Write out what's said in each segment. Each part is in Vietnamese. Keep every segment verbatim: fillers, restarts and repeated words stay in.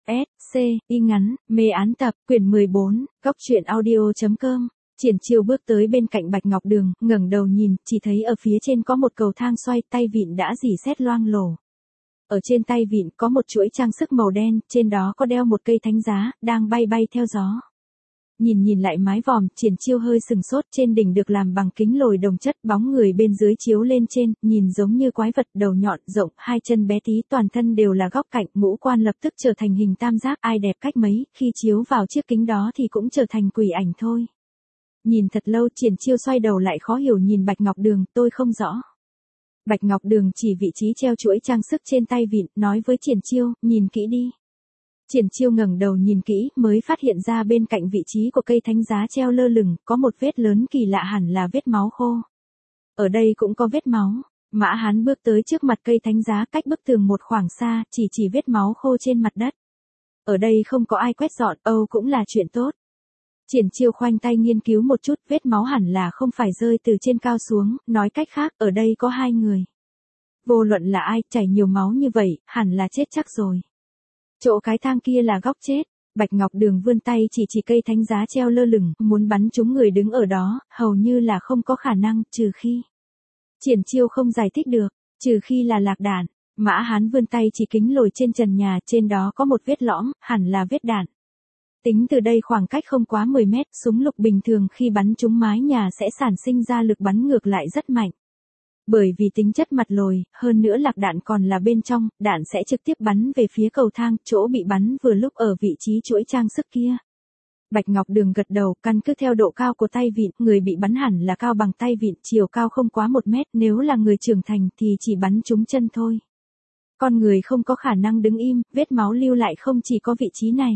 S, C, y ngắn, mê án tập, quyển mười bốn, góc truyện audio.com. Triển Chiêu bước tới bên cạnh Bạch Ngọc Đường, ngẩng đầu nhìn, chỉ thấy ở phía trên có một cầu thang xoay, tay vịn đã rỉ sét loang lổ. Ở trên tay vịn có một chuỗi trang sức màu đen, trên đó có đeo một cây thánh giá, đang bay bay theo gió. Nhìn nhìn lại mái vòm, Triển Chiêu hơi sừng sốt, trên đỉnh được làm bằng kính lồi đồng chất, bóng người bên dưới chiếu lên trên, nhìn giống như quái vật, đầu nhọn, rộng, hai chân bé tí, toàn thân đều là góc cạnh, ngũ quan lập tức trở thành hình tam giác, ai đẹp cách mấy, khi chiếu vào chiếc kính đó thì cũng trở thành quỷ ảnh thôi. Nhìn thật lâu, Triển Chiêu xoay đầu lại khó hiểu nhìn Bạch Ngọc Đường, tôi không rõ. Bạch Ngọc Đường chỉ vị trí treo chuỗi trang sức trên tay vịn, nói với Triển Chiêu, nhìn kỹ đi. Triển Chiêu ngẩng đầu nhìn kỹ, mới phát hiện ra bên cạnh vị trí của cây thánh giá treo lơ lửng, có một vết lớn kỳ lạ, hẳn là vết máu khô. Ở đây cũng có vết máu. Mã Hán bước tới trước mặt cây thánh giá, cách bức tường một khoảng xa, chỉ chỉ vết máu khô trên mặt đất. Ở đây không có ai quét dọn, âu cũng là chuyện tốt. Triển Chiêu khoanh tay nghiên cứu một chút, vết máu hẳn là không phải rơi từ trên cao xuống, nói cách khác, ở đây có hai người. Vô luận là ai, chảy nhiều máu như vậy, hẳn là chết chắc rồi. Chỗ cái thang kia là góc chết. Bạch Ngọc Đường vươn tay chỉ chỉ cây thánh giá treo lơ lửng, muốn bắn trúng người đứng ở đó, hầu như là không có khả năng, trừ khi. Triển Chiêu không giải thích được, trừ khi là lạc đạn. Mã Hán vươn tay chỉ kính lồi trên trần nhà, trên đó có một vết lõm, hẳn là vết đạn. Tính từ đây khoảng cách không quá mười mét, súng lục bình thường khi bắn trúng mái nhà sẽ sản sinh ra lực bắn ngược lại rất mạnh. Bởi vì tính chất mặt lồi, hơn nữa lạc đạn còn là bên trong, đạn sẽ trực tiếp bắn về phía cầu thang, chỗ bị bắn vừa lúc ở vị trí chuỗi trang sức kia. Bạch Ngọc Đường gật đầu, căn cứ theo độ cao của tay vịn, người bị bắn hẳn là cao bằng tay vịn, chiều cao không quá một mét, nếu là người trưởng thành thì chỉ bắn trúng chân thôi. Con người không có khả năng đứng im, vết máu lưu lại không chỉ có vị trí này.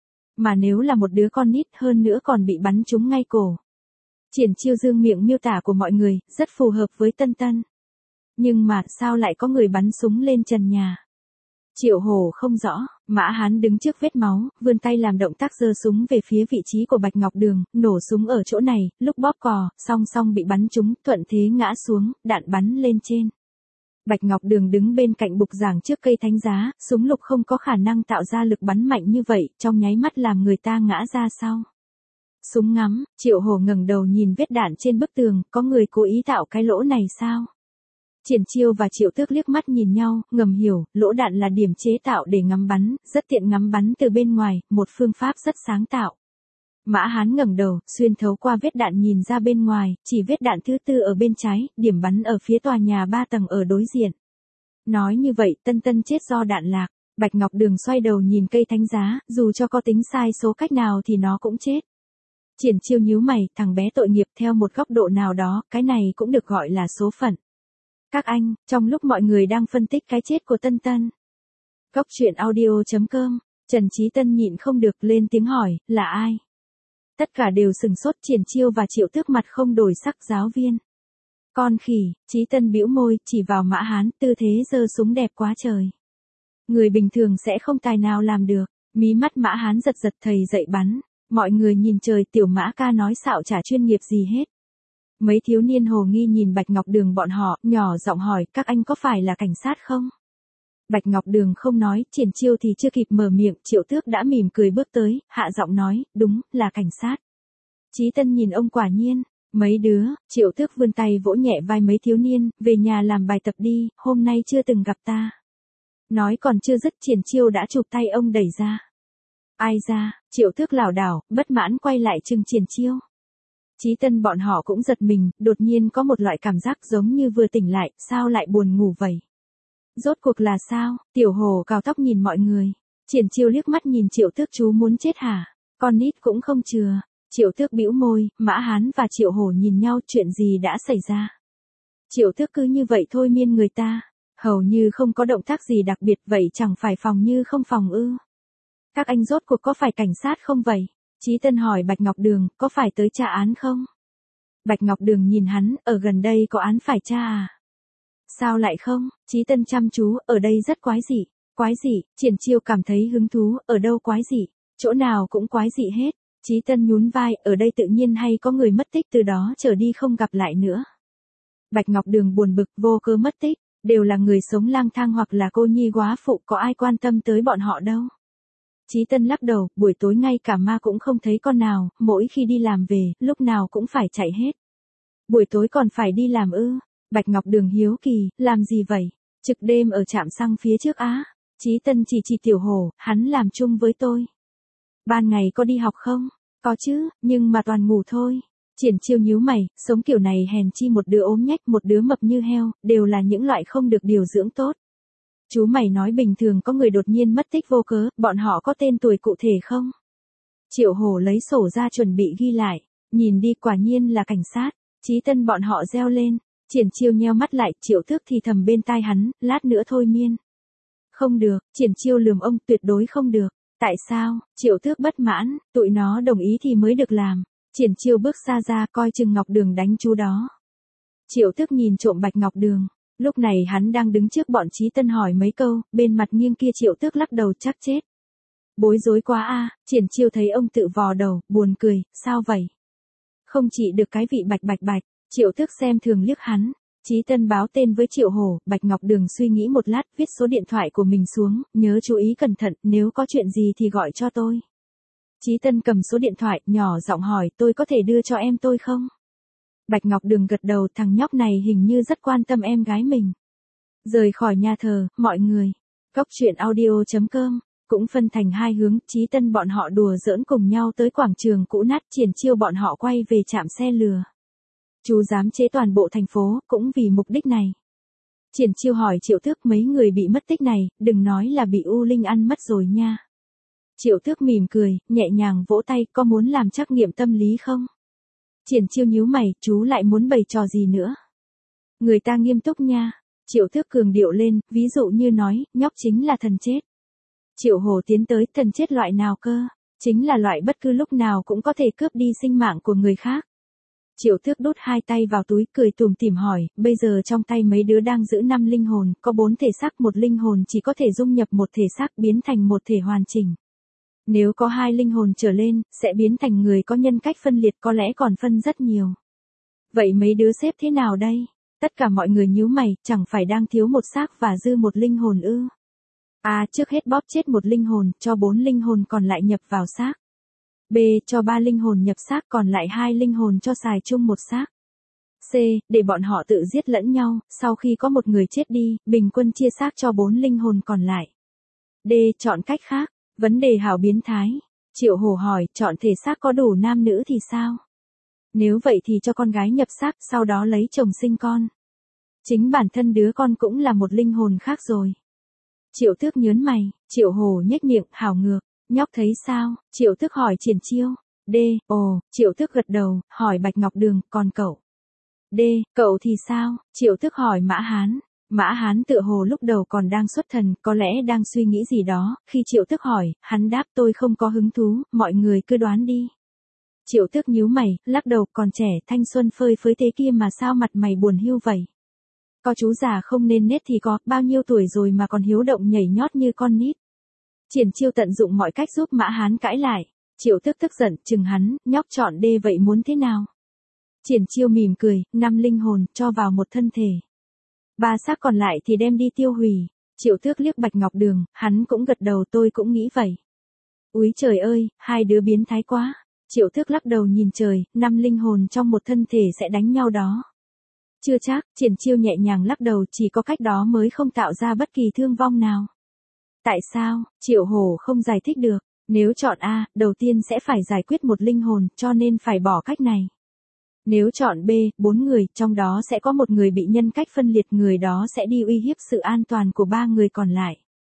Mà nếu là một đứa con nít hơn nữa còn bị bắn trúng ngay cổ. Triển Chiêu dương miệng miêu tả của mọi người, rất phù hợp với Tân Tân. Nhưng mà, sao lại có người bắn súng lên trần nhà? Triệu Hổ không rõ, Mã Hán đứng trước vết máu, vươn tay làm động tác giơ súng về phía vị trí của Bạch Ngọc Đường, nổ súng ở chỗ này, lúc bóp cò, song song bị bắn trúng, thuận thế ngã xuống, đạn bắn lên trên. Bạch Ngọc Đường đứng bên cạnh bục giảng trước cây thánh giá, súng lục không có khả năng tạo ra lực bắn mạnh như vậy, trong nháy mắt làm người ta ngã ra sau. Súng ngắm, Triệu Hổ ngẩng đầu nhìn vết đạn trên bức tường, có người cố ý tạo cái lỗ này sao? Triển Chiêu và Triệu Tước liếc mắt nhìn nhau, ngầm hiểu, lỗ đạn là điểm chế tạo để ngắm bắn, rất tiện ngắm bắn từ bên ngoài, một phương pháp rất sáng tạo. Mã Hán ngẩng đầu, xuyên thấu qua vết đạn nhìn ra bên ngoài, chỉ vết đạn thứ tư ở bên trái, điểm bắn ở phía tòa nhà ba tầng ở đối diện. Nói như vậy, Tân Tân chết do đạn lạc. Bạch Ngọc Đường xoay đầu nhìn cây thánh giá, dù cho có tính sai số cách nào thì nó cũng chết. Triển Chiêu nhíu mày, thằng bé tội nghiệp, theo một góc độ nào đó, cái này cũng được gọi là số phận. Các anh, trong lúc mọi người đang phân tích cái chết của Tân Tân. Góc truyện audio.com, Trần Chí Tân nhịn không được lên tiếng hỏi, là ai? Tất cả đều sừng sốt, Triển Chiêu và Triệu Tước mặt không đổi sắc, giáo viên. Con khỉ, Chí Tân bĩu môi, chỉ vào Mã Hán, tư thế giơ súng đẹp quá trời. Người bình thường sẽ không tài nào làm được, mí mắt Mã Hán giật giật, thầy dạy bắn. Mọi người nhìn trời, tiểu Mã ca nói xạo chả chuyên nghiệp gì hết. Mấy thiếu niên hồ nghi nhìn Bạch Ngọc Đường bọn họ, nhỏ giọng hỏi, các anh có phải là cảnh sát không? Bạch Ngọc Đường không nói, Triển Chiêu thì chưa kịp mở miệng, Triệu Tước đã mỉm cười bước tới, hạ giọng nói, đúng, là cảnh sát. Chí Tân nhìn ông quả nhiên, mấy đứa, Triệu Tước vươn tay vỗ nhẹ vai mấy thiếu niên, về nhà làm bài tập đi, hôm nay chưa từng gặp ta. Nói còn chưa dứt, Triển Chiêu đã chụp tay ông đẩy ra. Ai ra, Triệu Tước lảo đảo, bất mãn quay lại trừng Triển Chiêu. Chí Tân bọn họ cũng giật mình, đột nhiên có một loại cảm giác giống như vừa tỉnh lại, sao lại buồn ngủ vậy? Rốt cuộc là sao? Tiểu Hồ cào tóc nhìn mọi người. Triển Chiêu liếc mắt nhìn Triệu Tước, chú muốn chết hả? Con nít cũng không chừa. Triệu Tước bĩu môi, Mã Hán và Triệu Hổ nhìn nhau, chuyện gì đã xảy ra? Triệu Tước cứ như vậy thôi miên người ta, hầu như không có động tác gì đặc biệt, vậy chẳng phải phòng như không phòng ư? Các anh rốt cuộc có phải cảnh sát không vậy? Chí Tân hỏi Bạch Ngọc Đường, có phải tới tra án không? Bạch Ngọc Đường nhìn hắn, ở gần đây có án phải tra à? Sao lại không? Chí Tân chăm chú, ở đây rất quái dị. Quái dị? Triển Chiêu cảm thấy hứng thú, ở đâu quái dị? Chỗ nào cũng quái dị hết. Chí Tân nhún vai, ở đây tự nhiên hay có người mất tích, từ đó trở đi không gặp lại nữa. Bạch Ngọc Đường buồn bực, vô cớ mất tích, đều là người sống lang thang hoặc là cô nhi góa phụ, có ai quan tâm tới bọn họ đâu. Chí Tân lắc đầu, buổi tối ngay cả ma cũng không thấy con nào, mỗi khi đi làm về, lúc nào cũng phải chạy hết. Buổi tối còn phải đi làm ư? Bạch Ngọc Đường hiếu kỳ, làm gì vậy? Trực đêm ở trạm xăng phía trước á. Chí Tân chỉ chỉ Tiểu Hổ, hắn làm chung với tôi. Ban ngày có đi học không? Có chứ, nhưng mà toàn ngủ thôi. Triển Chiêu nhíu mày, sống kiểu này hèn chi một đứa ốm nhách một đứa mập như heo, đều là những loại không được điều dưỡng tốt. Chú mày nói bình thường có người đột nhiên mất tích vô cớ, bọn họ có tên tuổi cụ thể không? Triệu Hổ lấy sổ ra chuẩn bị ghi lại, nhìn đi quả nhiên là cảnh sát. Chí Tân bọn họ reo lên. Triển Chiêu nheo mắt lại, Triệu Tước thì thầm bên tai hắn, lát nữa thôi miên. Không được, Triển Chiêu lườm ông, tuyệt đối không được. Tại sao? Triệu Tước bất mãn, tụi nó đồng ý thì mới được làm. Triển Chiêu bước xa ra, coi chừng Ngọc Đường đánh chú đó. Triệu Tước nhìn trộm Bạch Ngọc Đường. Lúc này hắn đang đứng trước bọn Chí Tân hỏi mấy câu, bên mặt nghiêng kia Triệu Tước lắc đầu chắc chết. Bối rối quá a. Triển Chiêu thấy ông tự vò đầu, buồn cười, sao vậy? Không chỉ được cái vị bạch bạch bạch. Triệu Tước xem thường liếc hắn. Chí Tân báo tên với Triệu Hổ, Bạch Ngọc Đường suy nghĩ một lát, viết số điện thoại của mình xuống, nhớ chú ý cẩn thận, nếu có chuyện gì thì gọi cho tôi. Chí Tân cầm số điện thoại, nhỏ giọng hỏi, tôi có thể đưa cho em tôi không? Bạch Ngọc Đường gật đầu, thằng nhóc này hình như rất quan tâm em gái mình. Rời khỏi nhà thờ, mọi người. Cốc truyện audio chấm com cũng phân thành hai hướng, Chí Tân bọn họ đùa giỡn cùng nhau tới quảng trường cũ nát, Triển Chiêu bọn họ quay về trạm xe lừa. Chú dám chế toàn bộ thành phố, cũng vì mục đích này. Triển Chiêu hỏi Triệu Tước, mấy người bị mất tích này, đừng nói là bị U Linh ăn mất rồi nha. Triệu Tước mỉm cười, nhẹ nhàng vỗ tay, có muốn làm trắc nghiệm tâm lý không? Triển Chiêu nhíu mày, chú lại muốn bày trò gì nữa? Người ta nghiêm túc nha. Triệu Tước cường điệu lên, ví dụ như nói, nhóc chính là thần chết. Triệu Hổ tiến tới, thần chết loại nào cơ? Chính là loại bất cứ lúc nào cũng có thể cướp đi sinh mạng của người khác. Triệu Tước đút hai tay vào túi, cười tủm tỉm hỏi, bây giờ trong tay mấy đứa đang giữ năm linh hồn, có bốn thể xác, một linh hồn chỉ có thể dung nhập một thể xác biến thành một thể hoàn chỉnh. Nếu có hai linh hồn trở lên, sẽ biến thành người có nhân cách phân liệt, có lẽ còn phân rất nhiều. Vậy mấy đứa xếp thế nào đây? Tất cả mọi người nhíu mày, chẳng phải đang thiếu một xác và dư một linh hồn ư? A. Trước hết bóp chết một linh hồn, cho bốn linh hồn còn lại nhập vào xác. B. Cho ba linh hồn nhập xác, còn lại hai linh hồn cho xài chung một xác. C. Để bọn họ tự giết lẫn nhau, sau khi có một người chết đi, bình quân chia xác cho bốn linh hồn còn lại. D. Chọn cách khác. Vấn đề hảo biến thái. Triệu Hổ hỏi, chọn thể xác có đủ nam nữ thì sao? Nếu vậy thì cho con gái nhập xác, sau đó lấy chồng sinh con. Chính bản thân đứa con cũng là một linh hồn khác rồi. Triệu Tước nhớn mày, Triệu Hổ nhếch miệng, hảo ngược. Nhóc thấy sao? Triệu Tước hỏi Triển Chiêu. D. Ồ, Triệu Tước gật đầu, hỏi Bạch Ngọc Đường, còn cậu? D. Cậu thì sao? Triệu Tước hỏi Mã Hán. Mã Hán tựa hồ lúc đầu còn đang xuất thần, có lẽ đang suy nghĩ gì đó, khi Triệu Tước hỏi, hắn đáp tôi không có hứng thú, mọi người cứ đoán đi. Triệu Tước nhíu mày, lắc đầu, còn trẻ, thanh xuân phơi phới thế kia mà sao mặt mày buồn hiu vậy? Có chú già không nên nết thì có, bao nhiêu tuổi rồi mà còn hiếu động nhảy nhót như con nít. Triển Chiêu tận dụng mọi cách giúp Mã Hán cãi lại. Triệu Tước tức giận, chừng hắn, nhóc chọn D vậy muốn thế nào? Triển Chiêu mỉm cười, năm linh hồn, cho vào một thân thể. Ba xác còn lại thì đem đi tiêu hủy. Triệu Tước liếc Bạch Ngọc Đường, hắn cũng gật đầu, tôi cũng nghĩ vậy. Úi trời ơi, hai đứa biến thái quá. Triệu Tước lắc đầu nhìn trời, năm linh hồn trong một thân thể sẽ đánh nhau đó. Chưa chắc, Triển Chiêu nhẹ nhàng lắc đầu, chỉ có cách đó mới không tạo ra bất kỳ thương vong nào. Tại sao? Triệu Hổ không giải thích được. Nếu chọn A, đầu tiên sẽ phải giải quyết một linh hồn, cho nên phải bỏ cách này. Nếu chọn B, bốn người, trong đó sẽ có một người bị nhân cách phân liệt, người đó sẽ đi uy hiếp sự an toàn của ba người còn lại.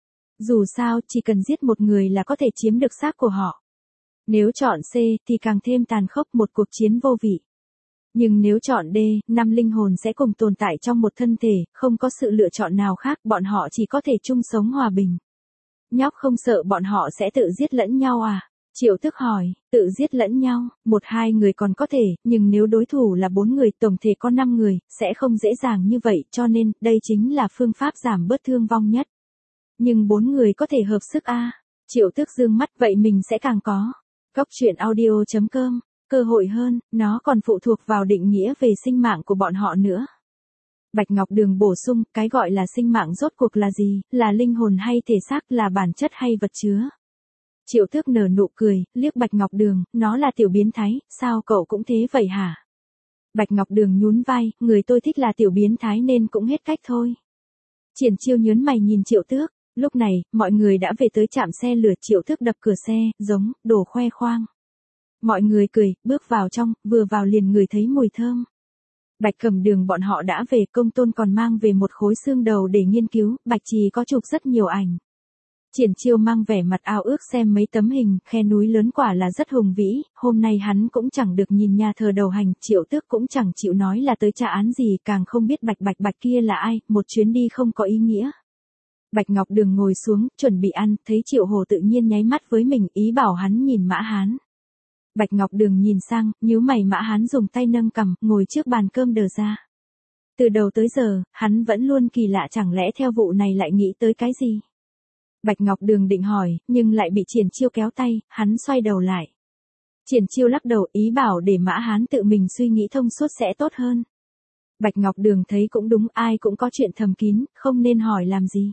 Dù sao, chỉ cần giết một người là có thể chiếm được xác của họ. Nếu chọn C, thì càng thêm tàn khốc, một cuộc chiến vô vị. Nhưng nếu chọn D, năm linh hồn sẽ cùng tồn tại trong một thân thể, không có sự lựa chọn nào khác, bọn họ chỉ có thể chung sống hòa bình. Nhóc không sợ bọn họ sẽ tự giết lẫn nhau à? Triệu Tước hỏi, tự giết lẫn nhau, một hai người còn có thể, nhưng nếu đối thủ là bốn người, tổng thể có năm người, sẽ không dễ dàng như vậy, cho nên, đây chính là phương pháp giảm bớt thương vong nhất. Nhưng bốn người có thể hợp sức a. Triệu Tước dương mắt, vậy mình sẽ càng có. Cốc truyện audio chấm com, cơ hội hơn, nó còn phụ thuộc vào định nghĩa về sinh mạng của bọn họ nữa. Bạch Ngọc Đường bổ sung, cái gọi là sinh mạng rốt cuộc là gì, là linh hồn hay thể xác, là bản chất hay vật chứa. Triệu Tước nở nụ cười, liếc Bạch Ngọc Đường, nó là tiểu biến thái, sao cậu cũng thế vậy hả? Bạch Ngọc Đường nhún vai, người tôi thích là tiểu biến thái nên cũng hết cách thôi. Triển Chiêu nhớn mày nhìn Triệu Tước, lúc này, mọi người đã về tới trạm xe lửa. Triệu Tước đập cửa xe, giống, đồ khoe khoang. Mọi người cười, bước vào trong, vừa vào liền ngửi thấy mùi thơm. Bạch Cẩm Đường bọn họ đã về, Công Tôn còn mang về một khối xương đầu để nghiên cứu, Bạch Trì có chụp rất nhiều ảnh. Triển Chiêu mang vẻ mặt ao ước xem mấy tấm hình, khe núi lớn quả là rất hùng vĩ, hôm nay hắn cũng chẳng được nhìn nhà thờ đầu hành, Triệu Tước cũng chẳng chịu nói là tới tra án gì, càng không biết Bạch Bạch Bạch kia là ai, một chuyến đi không có ý nghĩa. Bạch Ngọc Đường ngồi xuống, chuẩn bị ăn, thấy Triệu Hồ tự nhiên nháy mắt với mình, ý bảo hắn nhìn Mã Hán. Bạch Ngọc Đường nhìn sang, nhíu mày. Mã Hán dùng tay nâng cằm, ngồi trước bàn cơm đờ ra. Từ đầu tới giờ, hắn vẫn luôn kỳ lạ, chẳng lẽ theo vụ này lại nghĩ tới cái gì? Bạch Ngọc Đường định hỏi, nhưng lại bị Triển Chiêu kéo tay, hắn xoay đầu lại. Triển Chiêu lắc đầu, ý bảo để Mã Hán tự mình suy nghĩ thông suốt sẽ tốt hơn. Bạch Ngọc Đường thấy cũng đúng, ai cũng có chuyện thầm kín, không nên hỏi làm gì.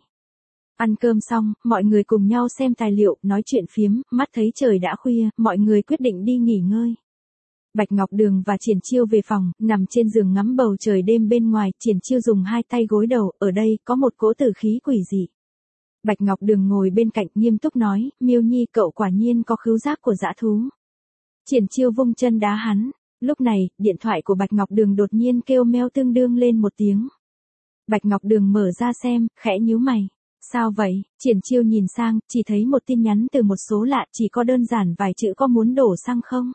Ăn cơm xong, mọi người cùng nhau xem tài liệu, nói chuyện phiếm, mắt thấy trời đã khuya, mọi người quyết định đi nghỉ ngơi. Bạch Ngọc Đường và Triển Chiêu về phòng, nằm trên giường ngắm bầu trời đêm bên ngoài, Triển Chiêu dùng hai tay gối đầu, ở đây có một cỗ tử khí quỷ dị. Bạch Ngọc Đường ngồi bên cạnh nghiêm túc nói, Miêu Nhi cậu quả nhiên có khứu giác của dã thú. Triển Chiêu vung chân đá hắn, lúc này, điện thoại của Bạch Ngọc Đường đột nhiên kêu meo tương đương lên một tiếng. Bạch Ngọc Đường mở ra xem, khẽ nhíu mày. Sao vậy? Triển Chiêu nhìn sang, chỉ thấy một tin nhắn từ một số lạ, chỉ có đơn giản vài chữ, có muốn đổ xăng không?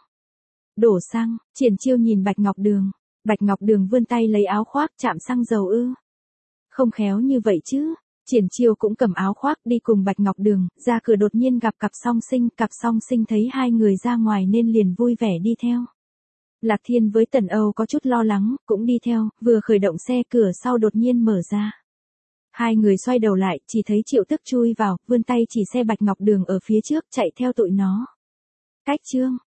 Đổ xăng, Triển Chiêu nhìn Bạch Ngọc Đường. Bạch Ngọc Đường vươn tay lấy áo khoác, chạm xăng dầu ư? Không khéo như vậy chứ. Triển Chiêu cũng cầm áo khoác đi cùng Bạch Ngọc Đường, ra cửa đột nhiên gặp cặp song sinh, cặp song sinh thấy hai người ra ngoài nên liền vui vẻ đi theo. Lạc Thiên với Tần Âu có chút lo lắng, cũng đi theo, vừa khởi động xe cửa sau đột nhiên mở ra. Hai người xoay đầu lại, chỉ thấy Triệu Tước chui vào, vươn tay chỉ xe Bạch Ngọc Đường ở phía trước, chạy theo tụi nó. Cách chương